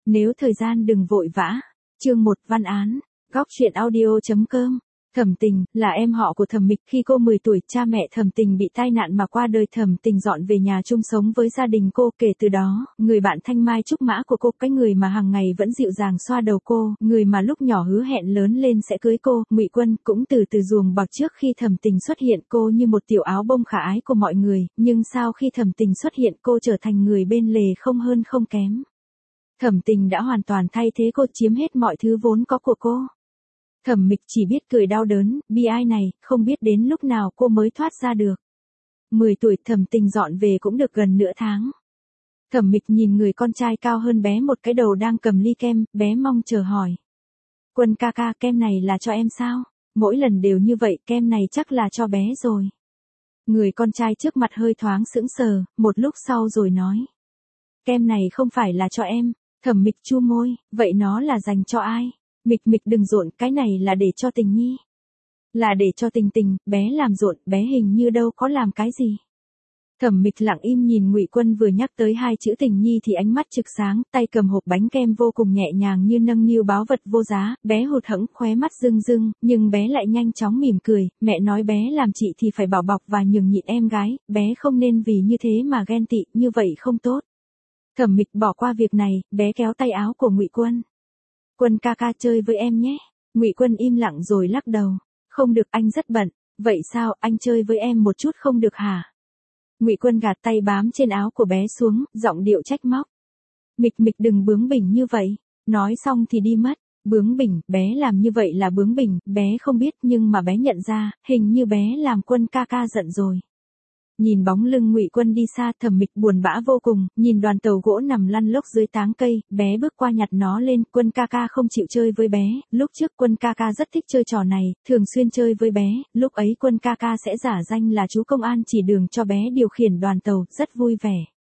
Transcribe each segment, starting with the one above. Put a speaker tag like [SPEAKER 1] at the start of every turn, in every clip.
[SPEAKER 1] Nếu thời gian đừng vội vã. Chương 1 văn án. Góc truyện audio.com. Thẩm Tình là em họ của Thẩm Mịch. Khi cô 10 tuổi, cha mẹ Thẩm Tình bị tai nạn mà qua đời. Thẩm Tình dọn về nhà chung sống với gia đình cô. Kể từ đó, người bạn thanh mai trúc mã của cô, cái người mà hàng ngày vẫn dịu dàng xoa đầu cô, người mà lúc nhỏ hứa hẹn lớn lên sẽ cưới cô, Ngụy Quân, cũng từ từ ruồng bạc. Trước khi Thẩm Tình xuất hiện, cô như một tiểu áo bông khả ái của mọi người, nhưng sau khi Thẩm Tình xuất hiện, cô trở thành người bên lề không hơn không kém. Thẩm Tình đã hoàn toàn thay thế cô, chiếm hết mọi thứ vốn có của cô. Thẩm Mịch chỉ biết cười đau đớn, bi ai này, không biết đến lúc nào cô mới thoát ra được. 10 tuổi Thẩm Tình dọn về cũng được gần nửa tháng. Thẩm Mịch nhìn người con trai cao hơn bé một cái đầu đang cầm ly kem, bé mong chờ hỏi. Quân ca ca, kem này là cho em sao? Mỗi lần đều như vậy, kem này chắc là cho bé rồi. Người con trai trước mặt hơi thoáng sững sờ, một lúc sau rồi nói. Kem này không phải là cho em. Thẩm Mịch chu môi, vậy nó là dành cho ai? Mịch đừng rộn, cái này là để cho Tình Nhi. Là để cho Tình Tình, bé làm rộn, bé hình như đâu có làm cái gì. Thẩm Mịch lặng im nhìn Ngụy Quân vừa nhắc tới hai chữ Tình Nhi thì ánh mắt trực sáng, tay cầm hộp bánh kem vô cùng nhẹ nhàng như nâng niu báu vật vô giá, bé hụt hẫng, khóe mắt rưng rưng, nhưng bé lại nhanh chóng mỉm cười, mẹ nói bé làm chị thì phải bảo bọc và nhường nhịn em gái, bé không nên vì như thế mà ghen tị, như vậy không tốt. Thẩm Mịch bỏ qua việc này, bé kéo tay áo của Ngụy Quân. Quân ca ca chơi với em nhé. Ngụy Quân im lặng rồi lắc đầu. Không được, anh rất bận. Vậy sao, anh chơi với em một chút không được hả? Ngụy Quân gạt tay bám trên áo của bé xuống, giọng điệu trách móc. Mịch đừng bướng bỉnh như vậy. Nói xong thì đi mất. Bướng bỉnh, bé làm như vậy là bướng bỉnh, bé không biết nhưng mà bé nhận ra, hình như bé làm Quân ca ca giận rồi. Nhìn bóng lưng Ngụy Quân đi xa, Thẩm Mịch buồn bã vô cùng, nhìn đoàn tàu gỗ nằm lăn lóc dưới táng cây, bé bước qua nhặt nó lên, Quân ca ca không chịu chơi với bé, lúc trước Quân ca ca rất thích chơi trò này, thường xuyên chơi với bé, lúc ấy Quân ca ca sẽ giả danh là chú công an chỉ đường cho bé điều khiển đoàn tàu, rất vui vẻ.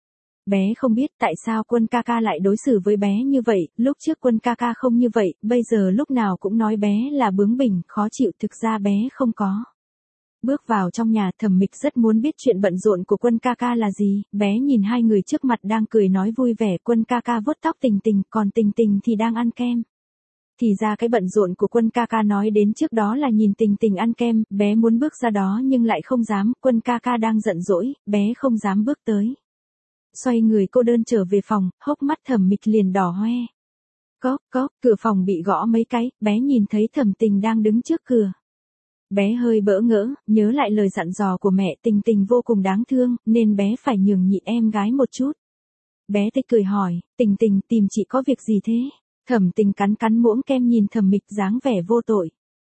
[SPEAKER 1] Bé không biết tại sao Quân ca ca lại đối xử với bé như vậy, lúc trước Quân ca ca không như vậy, bây giờ lúc nào cũng nói bé là bướng bỉnh, khó chịu, thực ra bé không có. Bước vào trong nhà, Thẩm Mịch rất muốn biết chuyện bận rộn của Quân ca ca là gì, bé nhìn hai người trước mặt đang cười nói vui vẻ, Quân ca ca vuốt tóc Tình Tình, còn Tình Tình thì đang ăn kem. Thì ra cái bận rộn của Quân ca ca nói đến trước đó là nhìn Tình Tình ăn kem, bé muốn bước ra đó nhưng lại không dám, Quân ca ca đang giận dỗi, bé không dám bước tới. Xoay người cô đơn trở về phòng, hốc mắt Thẩm Mịch liền đỏ hoe. Cốc, cửa phòng bị gõ mấy cái, bé nhìn thấy Thẩm Tình đang đứng trước cửa. Bé hơi bỡ ngỡ, nhớ lại lời dặn dò của mẹ, Tình Tình vô cùng đáng thương, nên bé phải nhường nhịn em gái một chút. Bé tươi cười hỏi, Tình Tình tìm chị có việc gì thế? Thẩm Tình cắn muỗng kem nhìn Thẩm Mịch dáng vẻ vô tội.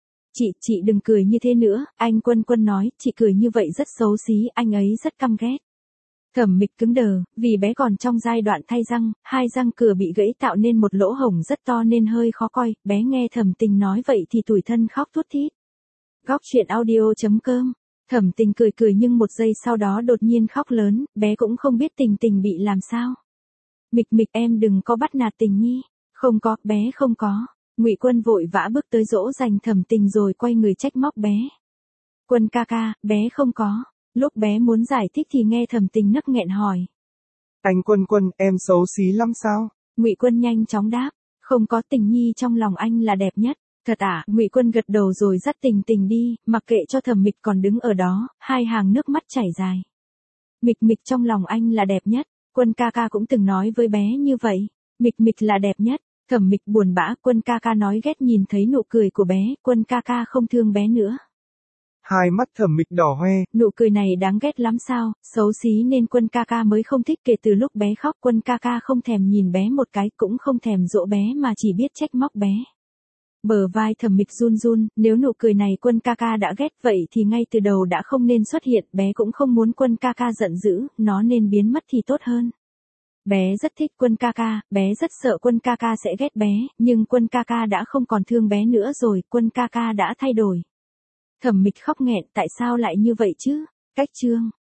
[SPEAKER 1] Chị đừng cười như thế nữa, anh Quân nói, chị cười như vậy rất xấu xí, anh ấy rất căm ghét. Thẩm Mịch cứng đờ, vì bé còn trong giai đoạn thay răng, hai răng cửa bị gãy tạo nên một lỗ hổng rất to nên hơi khó coi, bé nghe Thẩm Tình nói vậy thì tủi thân khóc thút thít. Góc truyện audio.com. Thẩm Tình cười nhưng một giây sau đó đột nhiên khóc lớn, bé cũng không biết Tình Tình bị làm sao. Mịch em đừng có bắt nạt Tình Nhi. Không có, bé không có. Ngụy Quân vội vã bước tới dỗ dành Thẩm Tình rồi quay người trách móc bé. Quân ca ca, bé không có. Lúc bé muốn giải thích thì nghe Thẩm Tình nấc nghẹn hỏi.
[SPEAKER 2] Anh Quân, em xấu xí lắm sao?
[SPEAKER 1] Ngụy Quân nhanh chóng đáp. Không có, Tình Nhi trong lòng anh là đẹp nhất. Thật à, Ngụy Quân gật đầu rồi dắt Tình Tình đi, mặc kệ cho Thẩm Mịch còn đứng ở đó, hai hàng nước mắt chảy dài. Mịch trong lòng anh là đẹp nhất, Quân ca ca cũng từng nói với bé như vậy. Mịch là đẹp nhất, Thẩm Mịch buồn bã, Quân ca ca nói ghét nhìn thấy nụ cười của bé, Quân ca ca không thương bé nữa.
[SPEAKER 2] Hai mắt Thẩm Mịch đỏ hoe.
[SPEAKER 1] Nụ cười này đáng ghét lắm sao, xấu xí nên Quân ca ca mới không thích. Kể từ lúc bé khóc, Quân ca ca không thèm nhìn bé một cái, cũng không thèm dỗ bé mà chỉ biết trách móc bé. Bờ vai Thẩm Mịch run, nếu nụ cười này Quân ca ca đã ghét vậy thì ngay từ đầu đã không nên xuất hiện, bé cũng không muốn Quân ca ca giận dữ, nó nên biến mất thì tốt hơn. Bé rất thích Quân ca ca, bé rất sợ Quân ca ca sẽ ghét bé, nhưng Quân ca ca đã không còn thương bé nữa rồi, Quân ca ca đã thay đổi. Thẩm Mịch khóc nghẹn, tại sao lại như vậy chứ? Cách chương